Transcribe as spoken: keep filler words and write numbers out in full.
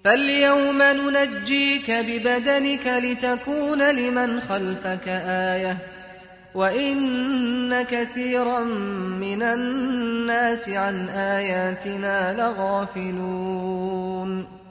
فاليوم ننجيك ببدنك لتكون لمن خلفك آية وإن كثيرا من الناس عن آياتنا لغافلون